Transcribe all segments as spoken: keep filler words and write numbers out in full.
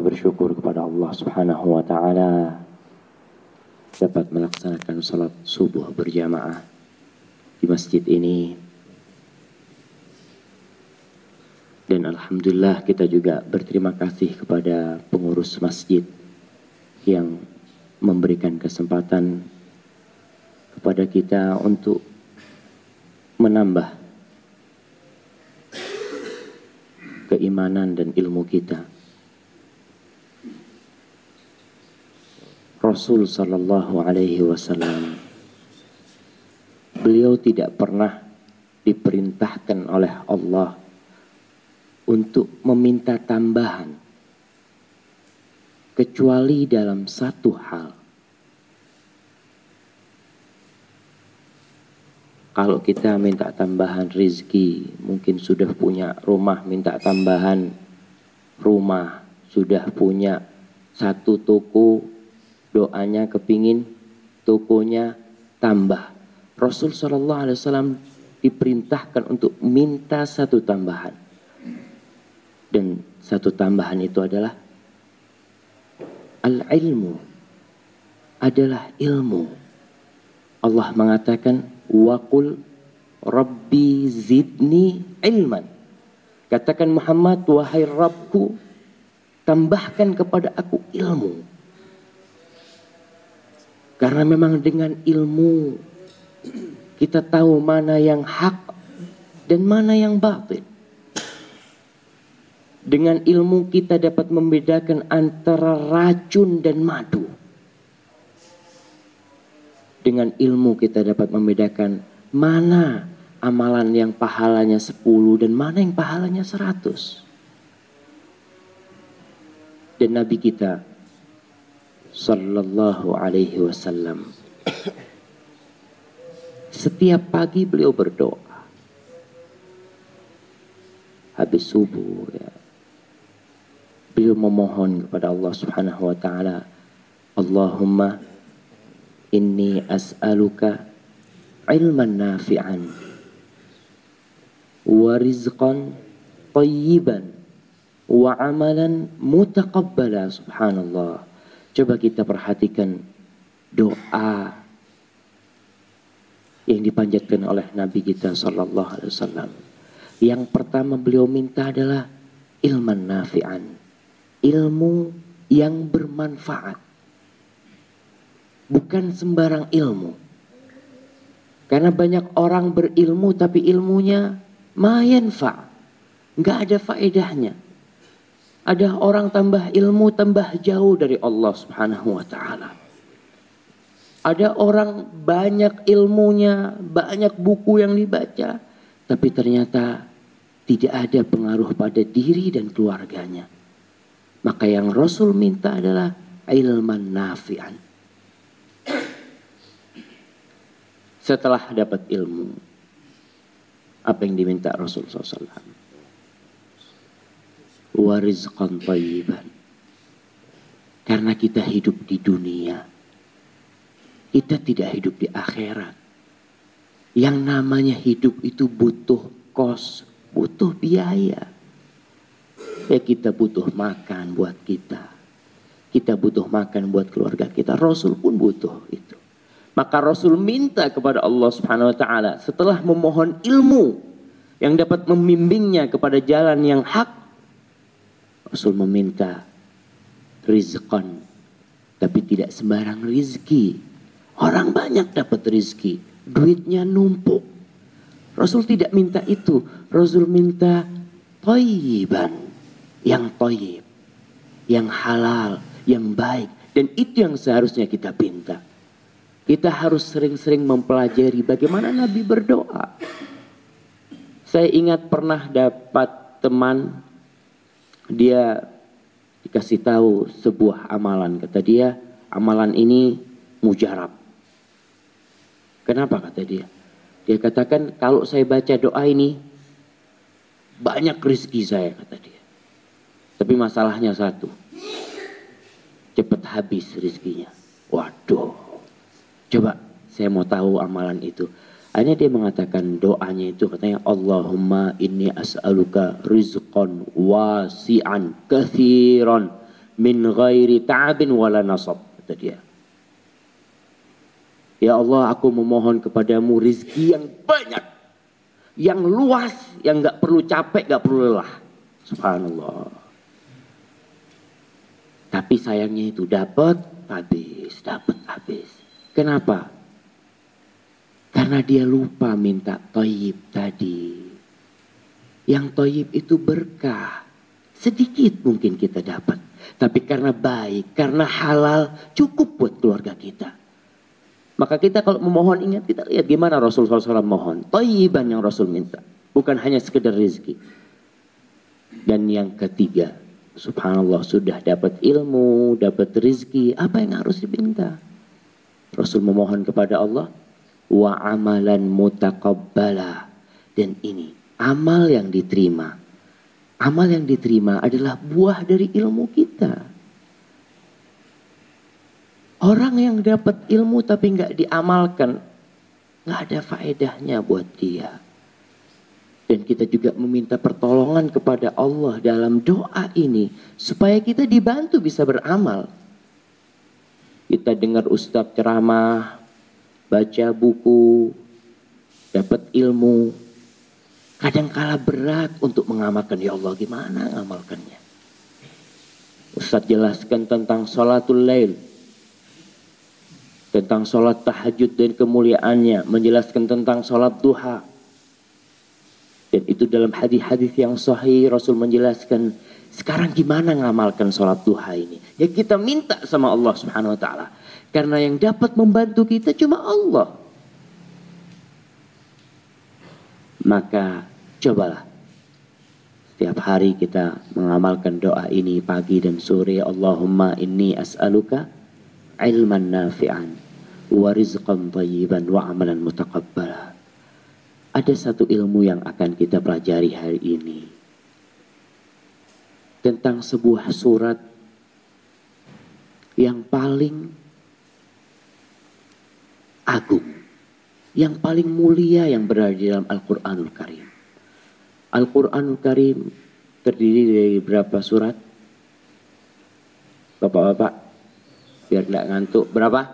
bersyukur kepada Allah Subhanahu wa taala dapat melaksanakan salat subuh berjamaah di masjid ini. Dan alhamdulillah kita juga berterima kasih kepada pengurus masjid yang memberikan kesempatan kepada kita untuk menambah keimanan dan ilmu kita. Rasul sallallahu alaihi wasallam, beliau tidak pernah diperintahkan oleh Allah untuk meminta tambahan kecuali dalam satu hal. Kalau kita minta tambahan rizki, mungkin sudah punya rumah, minta tambahan rumah, sudah punya satu toko, doanya kepingin tokonya tambah. Rasul sallallahu alaihi wasallam diperintahkan untuk minta satu tambahan. Dan satu tambahan itu adalah al-ilmu, adalah ilmu. Allah mengatakan waqul rabbi zidni ilman. Katakan Muhammad, wahai Rabbku, tambahkan kepada aku ilmu. Karena memang dengan ilmu kita tahu mana yang hak dan mana yang batil. Dengan ilmu kita dapat membedakan antara racun dan madu. Dengan ilmu kita dapat membedakan mana amalan yang pahalanya sepuluh dan mana yang pahalanya seratus. Dan Nabi kita sallallahu alaihi wasallam, setiap pagi beliau berdoa. Habis subuh ya, beliau memohon kepada Allah Subhanahu wa taala, Allahumma inni as'aluka ilman nafi'an wa rizqan tayyiban wa amalan mutaqabbala. Subhanallah. Coba kita perhatikan doa yang dipanjatkan oleh Nabi kita sallallahu alaihi wasallam. Yang pertama beliau minta adalah ilman nafi'an, ilmu yang bermanfaat. Bukan sembarang ilmu. Karena banyak orang berilmu tapi ilmunya ma yanfa', enggak ada faedahnya. Ada orang tambah ilmu tambah jauh dari Allah Subhanahu wa taala. Ada orang banyak ilmunya, banyak buku yang dibaca, tapi ternyata tidak ada pengaruh pada diri dan keluarganya. Maka yang Rasul minta adalah ilman nafi'an. Setelah dapat ilmu, apa yang diminta Rasul sallallahu alaihi wasallam? Wa rizqan thayyiban. Karena kita hidup di dunia, kita tidak hidup di akhirat. Yang namanya hidup itu butuh kos, butuh biaya. Ya kita butuh makan buat kita. Kita butuh makan buat keluarga kita. Rasul pun butuh itu. Maka Rasul minta kepada Allah Subhanahu wa taala setelah memohon ilmu yang dapat membimbingnya kepada jalan yang hak. Rasul meminta rizqan, tapi tidak sembarang rizki. Orang banyak dapat rizki, duitnya numpuk. Rasul tidak minta itu. Rasul minta thayyiban, yang thayyib, yang halal, yang baik. Dan itu yang seharusnya kita pinta. Kita harus sering-sering mempelajari bagaimana Nabi berdoa. Saya ingat pernah dapat teman, dia dikasih tahu sebuah amalan. Kata dia, amalan ini mujarab. Kenapa kata dia? Dia katakan, kalau saya baca doa ini, banyak rezeki saya, kata dia. Tapi masalahnya satu, cepat habis rezekinya. Waduh. Coba saya mau tahu amalan itu. Akhirnya dia mengatakan doanya itu, katanya Allahumma inni as'aluka rizqan wasi'an kathiran min ghairi ta'abin wala nasab, kata dia. Ya Allah, aku memohon kepadamu rizki yang banyak, yang luas, yang gak perlu capek, gak perlu lelah. Subhanallah. Tapi sayangnya itu dapat habis, dapat habis. Kenapa? Karena dia lupa minta thayyib tadi. Yang thayyib itu berkah. Sedikit mungkin kita dapat. Tapi karena baik, karena halal, cukup buat keluarga kita. Maka kita kalau memohon, ingat, kita lihat gimana Rasulullah shallallahu alaihi wasallam mohon. Thayyiban yang Rasul minta. Bukan hanya sekedar rezeki. Dan yang ketiga, subhanallah, sudah dapat ilmu, dapat rezeki, apa yang harus diminta? Rasul memohon kepada Allah, wa amalan mutaqabbala. Dan ini amal yang diterima. Amal yang diterima adalah buah dari ilmu kita. Orang yang dapat ilmu tapi nggak diamalkan, nggak ada faedahnya buat dia. Dan kita juga meminta pertolongan kepada Allah dalam doa ini supaya kita dibantu bisa beramal. Kita dengar ustadz ceramah, baca buku, dapat ilmu. Kadangkala berat untuk mengamalkan. Ya Allah, gimana ngamalkannya? Ustadz jelaskan tentang sholatul lail, tentang sholat tahajud dan kemuliaannya, menjelaskan tentang sholat duha. Dan itu dalam hadis-hadis yang sahih Rasul menjelaskan. Sekarang gimana ngamalkan sholat duha ini? Ya kita minta sama Allah subhanahu wa ta'ala. Karena yang dapat membantu kita cuma Allah. Maka cobalah setiap hari kita mengamalkan doa ini pagi dan sore. Allahumma inni as'aluka ilman nafi'an wa rizqan thayyiban wa amalan mutaqabbala. Ada satu ilmu yang akan kita pelajari hari ini tentang sebuah surat yang paling agung, yang paling mulia yang berada di dalam Al-Quranul Karim. Al-Quranul Karim terdiri dari berapa surat? Bapak-bapak, biar tidak ngantuk, berapa?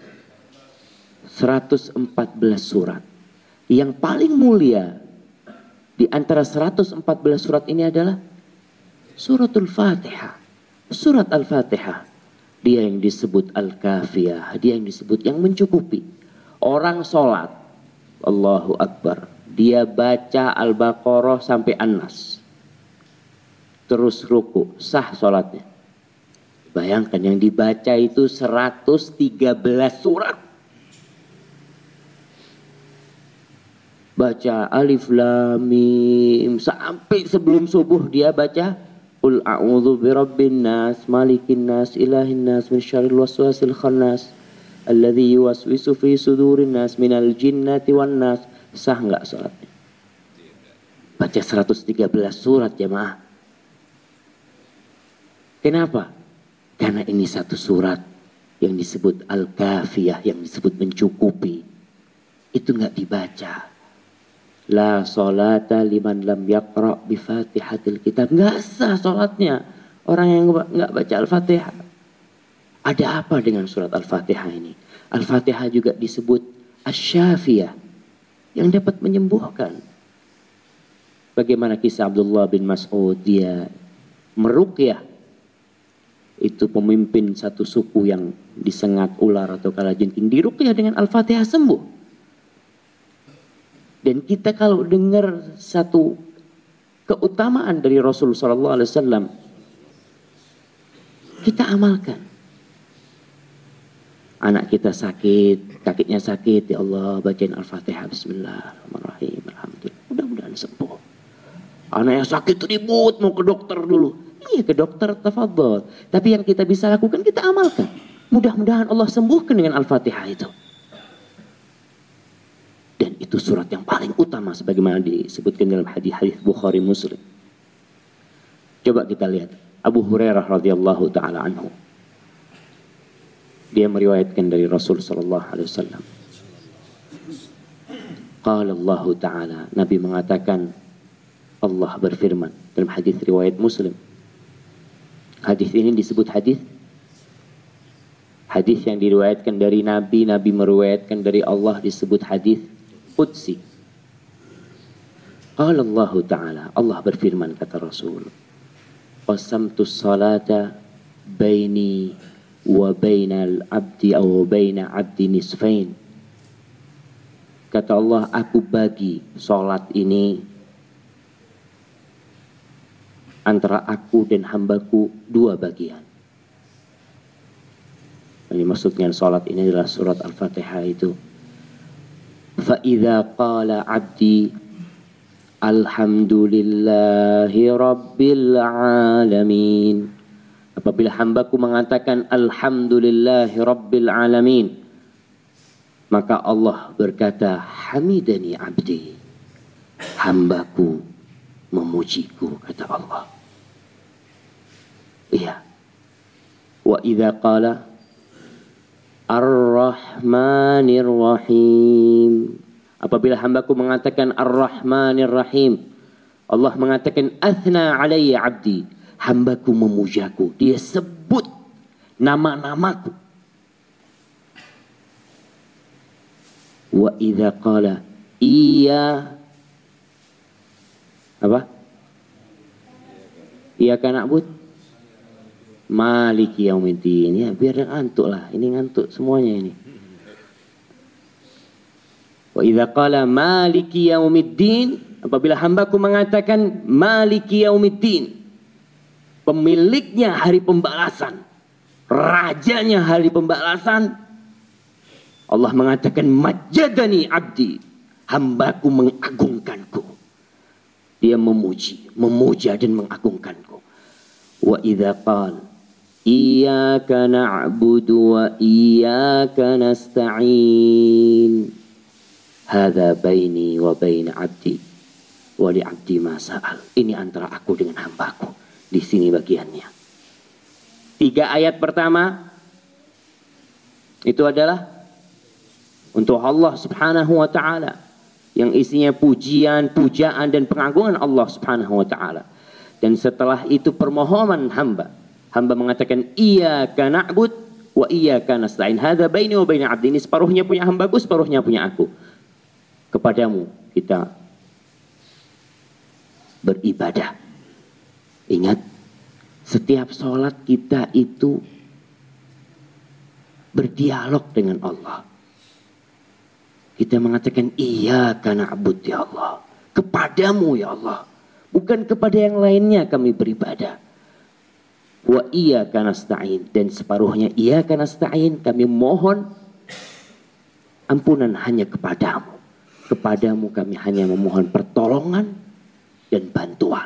seratus empat belas surat. Yang paling mulia di antara seratus empat belas surat ini adalah suratul Fatihah. Surat Al-Fatihah. Dia yang disebut Al-Kafiyah. Dia yang disebut yang mencukupi. Orang sholat, Allahu Akbar, dia baca Al-Baqarah sampai An-Nas. Terus ruku, sah sholatnya. Bayangkan yang dibaca itu seratus tiga belas surat. Baca Alif Lam Mim sampai sebelum subuh dia baca Qul a'udzu birabbin nas, malikin nas, ilahin nas, min syarril waswasil khannas, alladzi yuwaswisu fi sudurin nas minal jinnati wan nas. Sah enggak salatnya? Baca seratus tiga belas surat jemaah. Kenapa? Karena ini satu surat yang disebut Al-Kafiyah, yang disebut mencukupi. Itu enggak dibaca. La sholata liman lam yaqra' bi fatihatil kitab. Enggak sah sholatnya orang yang enggak baca Al-Fatihah. Ada apa dengan surat Al-Fatihah ini? Al-Fatihah juga disebut Asy-Syafiyah, yang dapat menyembuhkan. Bagaimana kisah Abdullah bin Mas'ud, dia meruqyah. Itu pemimpin satu suku yang disengat ular atau kalajengking, diruqyah dengan Al-Fatihah sembuh. Dan kita kalau dengar satu keutamaan dari Rasul sallallahu alaihi wasallam, kita amalkan. Anak kita sakit, kakinya sakit, ya Allah bacain Al-Fatihah, bismillahirrahmanirrahim, alhamdulillah, mudah-mudahan sembuh. Anak yang sakit ribut mau ke dokter dulu. Iya, ke dokter, tafadhol. Tapi yang kita bisa lakukan, kita amalkan. Mudah-mudahan Allah sembuhkan dengan Al-Fatihah itu. Dan itu surat yang paling utama sebagaimana disebutkan dalam hadis-hadis Bukhari Muslim. Coba kita lihat Abu Hurairah radhiyallahu taala anhu. Dia meriwayatkan dari Rasul sallallahu alaihi wasallam. Qala Allah taala, Nabi mengatakan, Allah berfirman dalam hadis riwayat Muslim. Hadis ini disebut hadis hadis yang diriwayatkan dari Nabi, Nabi meriwayatkan dari Allah, disebut hadis qudsi. Qala Allah Ta'ala, Allah berfirman, kata Rasul, qasamtu salata baini wa bainal abdi aw baina abdi nisfain. Kata Allah, aku bagi salat ini antara aku dan hambaku dua bagian. Ini maksudnya salat ini adalah surat Al-Fatihah itu. Fa idza qala abdi alhamdulillahi rabbil alamin. Apabila hambaku mengatakan alhamdulillahi rabbil alamin, maka Allah berkata, hamidani abdi, hambaku memujiku, kata Allah. Iya. Wa idza qala ar-rahmanir rahim, apabila hambaku mengatakan ar-rahmanir rahim, Allah mengatakan athna alayya abdi, hambaku memujaku, dia sebut nama-namaku. Wa idza qala iya apa? Iyyaka na'bud maliki yaumiddin. Ya, biar ngantuk lah. Ini ngantuk semuanya ini. Wa idza qala maliki yaumiddin, apabila hambaku mengatakan maliki yaumiddin, pemiliknya hari pembalasan, rajanya hari pembalasan, Allah mengatakan majadani abdi, hambaku mengagungkanku. Dia memuji, memuja dan mengagungkanku. Wa idza qala iyyaka na'budu wa iyyaka nasta'in, hadza baini wa baina abdi wa li abdi ma sa'al. Ini antara aku dengan hambaku. Di sini bagiannya. Tiga ayat pertama itu adalah untuk Allah Subhanahu wa ta'ala, yang isinya pujian, pujaan dan pengagungan Allah Subhanahu wa ta'ala. Dan setelah itu permohonan hamba. Hamba mengatakan iyyaka na'bud wa iyyaka nasta'in. Hadza baini wa baina 'abdi. Ini separuhnya punya hambaku, separuhnya punya aku. Kepadamu kita beribadah. Ingat, setiap sholat kita itu berdialog dengan Allah. Kita mengatakan iyyaka na'bud ya Allah, kepadamu ya Allah, bukan kepada yang lainnya kami beribadah. Wa iyyaka nasta'in, dan separuhnya iyyaka nasta'in, kami mohon ampunan hanya kepadamu. Kepadamu kami hanya memohon pertolongan dan bantuan.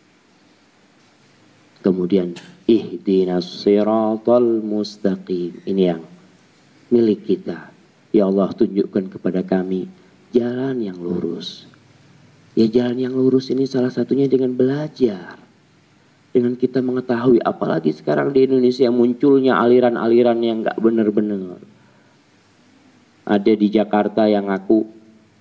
Kemudian ihdinas siratal mustaqim, ini yang milik kita. Ya Allah, tunjukkan kepada kami jalan yang lurus. Ya, jalan yang lurus ini salah satunya dengan belajar. Dengan kita mengetahui, apalagi sekarang di Indonesia munculnya aliran-aliran yang gak benar-benar. Ada di Jakarta yang ngaku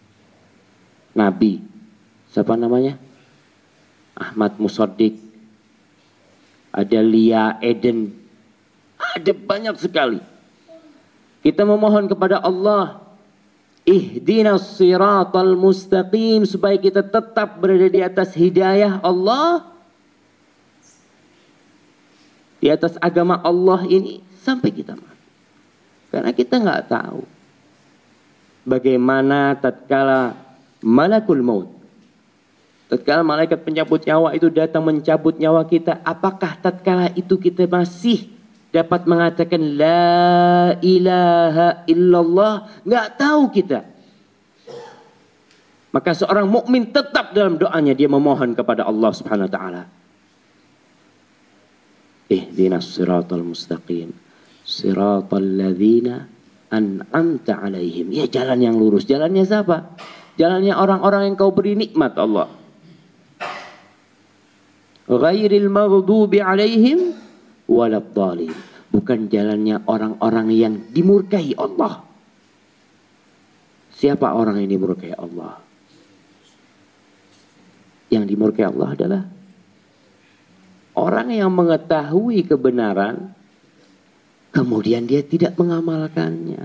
Nabi. Siapa namanya? Ahmad Musaddiq. Ada Lia Eden. Ada banyak sekali. Kita memohon kepada Allah, ihdinas siratal mustaqim, supaya kita tetap berada di atas hidayah Allah, di atas agama Allah ini sampai kita mati. Karena kita nggak tahu bagaimana tatkala malakul maut, tatkala malaikat pencabut nyawa itu datang mencabut nyawa kita, apakah tatkala itu kita masih dapat mengatakan la ilaha illallah? Nggak tahu kita. Maka seorang mukmin tetap dalam doanya dia memohon kepada Allah Subhanahu wa taala. Ihdinas siratal mustaqim, siratal ladzina an'amta alaihim. Ya, jalan yang lurus. Jalannya siapa? Jalannya orang-orang yang kau beri nikmat Allah. Ghairil maghdubi alaihim waladhdallin. Bukan jalannya orang-orang yang dimurkai Allah. Siapa orang yang dimurkai Allah? Yang dimurkai Allah adalah Orang yang mengetahui kebenaran, kemudian dia tidak mengamalkannya.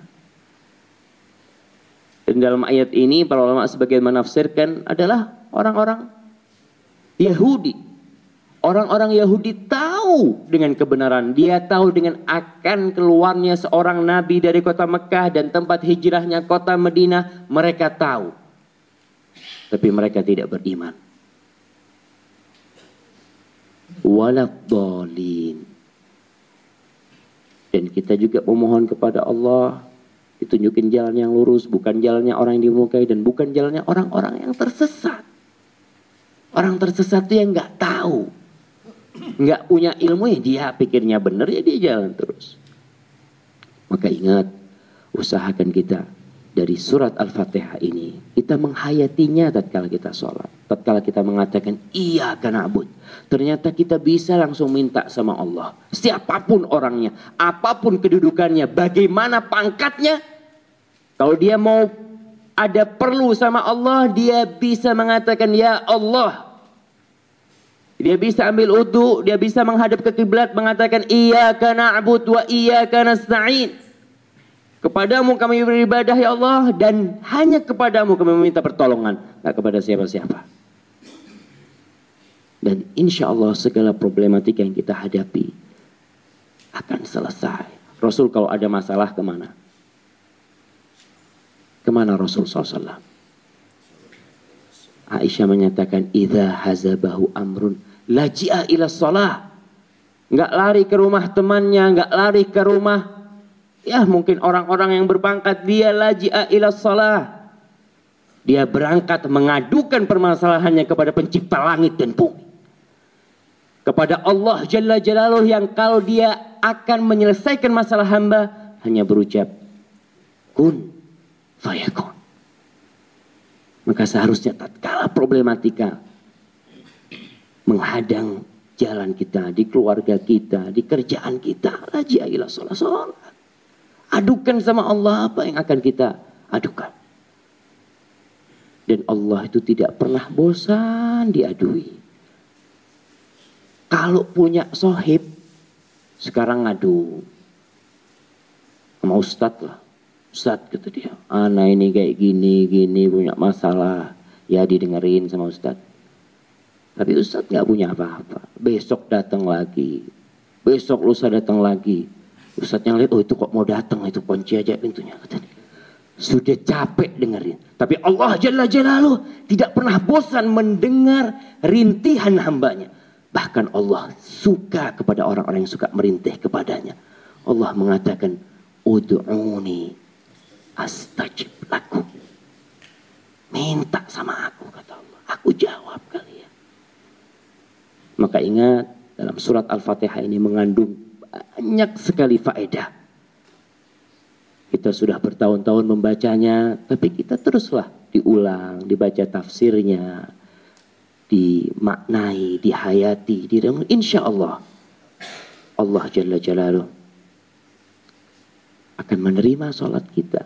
Dan dalam ayat ini para ulama sebagian menafsirkan adalah orang-orang Yahudi. Orang-orang Yahudi tahu dengan kebenaran. Dia tahu dengan akan keluarnya seorang nabi dari kota Mekah dan tempat hijrahnya kota Madinah. Mereka tahu. Tapi mereka tidak beriman. Waladhdallin. Dan kita juga memohon kepada Allah ditunjukin jalan yang lurus, bukan jalannya orang yang dimurkai dan bukan jalannya orang-orang yang tersesat. Orang tersesat itu yang nggak tahu, nggak punya ilmu, ya dia pikirnya benar, ya dia jalan terus. Maka ingat, usahakan kita dari surat Al-Fatihah ini, kita menghayatinya tatkala kita sholat. Tatkala kita mengatakan, iya karena abud. Ternyata kita bisa langsung minta sama Allah. Siapapun orangnya, apapun kedudukannya, bagaimana pangkatnya. Kalau dia mau ada perlu sama Allah, dia bisa mengatakan, ya Allah. Dia bisa ambil wudu, dia bisa menghadap ke kiblat, mengatakan, iyyaka na'bud wa iyyaka nasta'in. Kepadamu kami beribadah ya Allah, dan hanya kepadamu kami meminta pertolongan, tak kepada siapa-siapa. Dan insya Allah segala problematika yang kita hadapi akan selesai. Rasul kalau ada masalah kemana? Kemana Rasul shallallahu alaihi wasallam? Aisyah menyatakan, idza hazabahu amrun laji'a ila shalah. Enggak lari ke rumah temannya, enggak lari ke rumah, ya mungkin orang-orang yang berpangkat, dia laji'a ila shalah. Dia berangkat mengadukan permasalahannya kepada pencipta langit dan bumi. Kepada Allah Jalla Jalaluh yang kalau dia akan menyelesaikan masalah hamba hanya berucap kun fayakun. Maka seharusnya tatkala problematika menghadang jalan kita, di keluarga kita, di kerjaan kita, laji'a ila shalah, sholat. Adukan sama Allah apa yang akan kita adukan. Dan Allah itu tidak pernah bosan diadui. Kalau punya sohib, sekarang ngadu sama ustadz lah. Ustadz kata dia, anak ini kayak gini, gini punya masalah. Ya didengerin sama ustadz. Tapi ustadz gak punya apa-apa. Besok datang lagi. Besok lusa datang lagi. Ustadz yang lihat, oh itu kok mau datang, itu kunci aja pintunya. Katanya. Sudah capek dengerin. Tapi Allah Jalla Jalaluh tidak pernah bosan mendengar rintihan hambanya. Bahkan Allah suka kepada orang-orang yang suka merintih kepadanya. Allah mengatakan, ud'uni astajib lakum. Minta sama aku, kata Allah. Aku jawab kalian. Maka ingat, dalam surat Al-Fatihah ini mengandung banyak sekali faedah. Kita sudah bertahun-tahun membacanya, tapi kita teruslah diulang, dibaca tafsirnya, dimaknai, dihayati, direnung. Insya Allah Allah Jalla Jalaluh akan menerima sholat kita.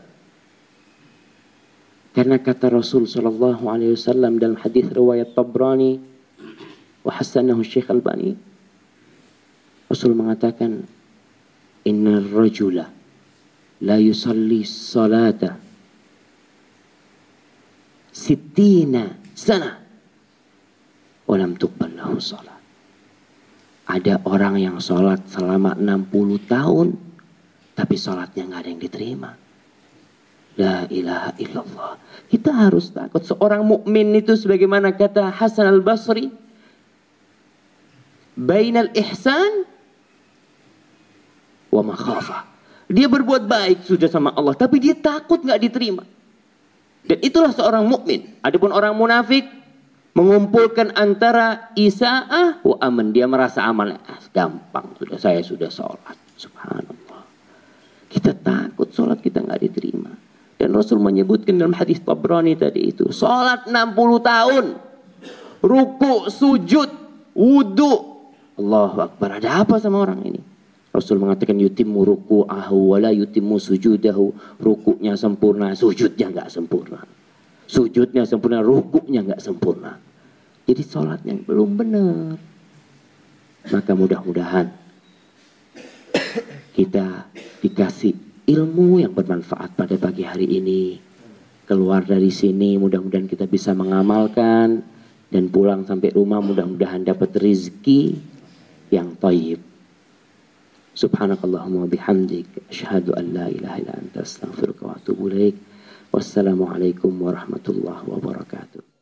Karena kata Rasul Sallallahu Alaihi Wasallam dalam hadis riwayat Tabrani wa hasanahu Syekh Albani, Rasul mengatakan, inna rajula la yusalli salata sittina sana walam tuqbal lahu salat. Ada orang yang sholat selama enam puluh tahun tapi sholatnya nggak ada yang diterima. La ilaha illallah. Kita harus takut. Seorang mukmin itu sebagaimana kata Hasan al-Basri, bainal ihsan wa makhafah. Dia berbuat baik sudah sama Allah, tapi dia takut nggak diterima. Dan itulah seorang mukmin. Adapun orang munafik mengumpulkan antara isa'ah wa aman. Dia merasa amal, ah, gampang, sudah saya sudah sholat. Subhanallah. Kita takut sholat kita nggak diterima. Dan Rasul menyebutkan dalam hadis Tabrani tadi itu, sholat enam puluh tahun, ruku, sujud, wudu. Allahu Akbar. Ada apa sama orang ini? Rasul mengatakan yutimmu ruku'ahu wala yutimmu sujudahu. Rukuknya sempurna, sujudnya nggak sempurna. Sujudnya sempurna, rukuknya nggak sempurna. Jadi sholatnya belum benar. Maka mudah-mudahan kita dikasih ilmu yang bermanfaat pada pagi hari ini. Keluar dari sini mudah-mudahan kita bisa mengamalkan, dan pulang sampai rumah mudah-mudahan dapat rezeki yang thayyib. Subhanakallahumma bihamdik asyhadu an la ilaha illa anta astaghfiruka wa atubu ilaik. Wassalamualaikum warahmatullahi wabarakatuh.